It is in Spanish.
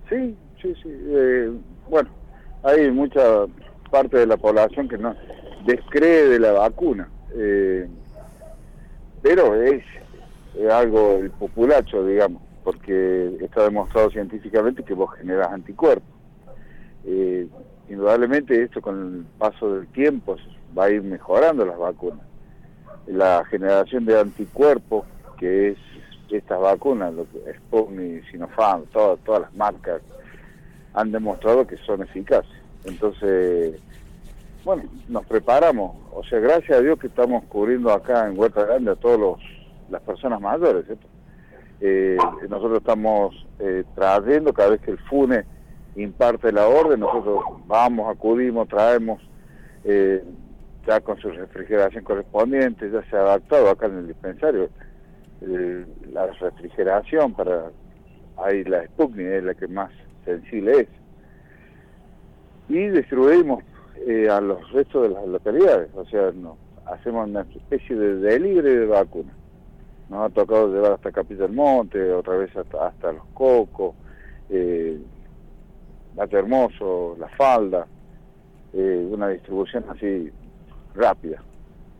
Sí, sí, sí. Bueno, hay mucha parte de la población que no descree de la vacuna, pero es algo el populacho, digamos, porque está demostrado científicamente que vos generas anticuerpos. Indudablemente esto con el paso del tiempo va a ir mejorando las vacunas. La generación de anticuerpos, que es estas vacunas, Sputnik, Sinopharm, todas las marcas, han demostrado que son eficaces. Entonces, bueno, nos preparamos. O sea, gracias a Dios que estamos cubriendo acá en Huerta Grande a las personas mayores, ¿cierto? Nosotros estamos trayendo, cada vez que el FUNE imparte la orden, nosotros vamos, acudimos, traemos, ya con su refrigeración correspondiente, ya se ha adaptado acá en el dispensario la refrigeración para, ahí la Sputnik es la que más sensible es, y distribuimos a los restos de las localidades. O sea, hacemos una especie de delivery de vacunas. Nos ha tocado llevar hasta Capilla del Monte, otra vez hasta Los Cocos, Valle Hermoso, La Falda, una distribución así rápida.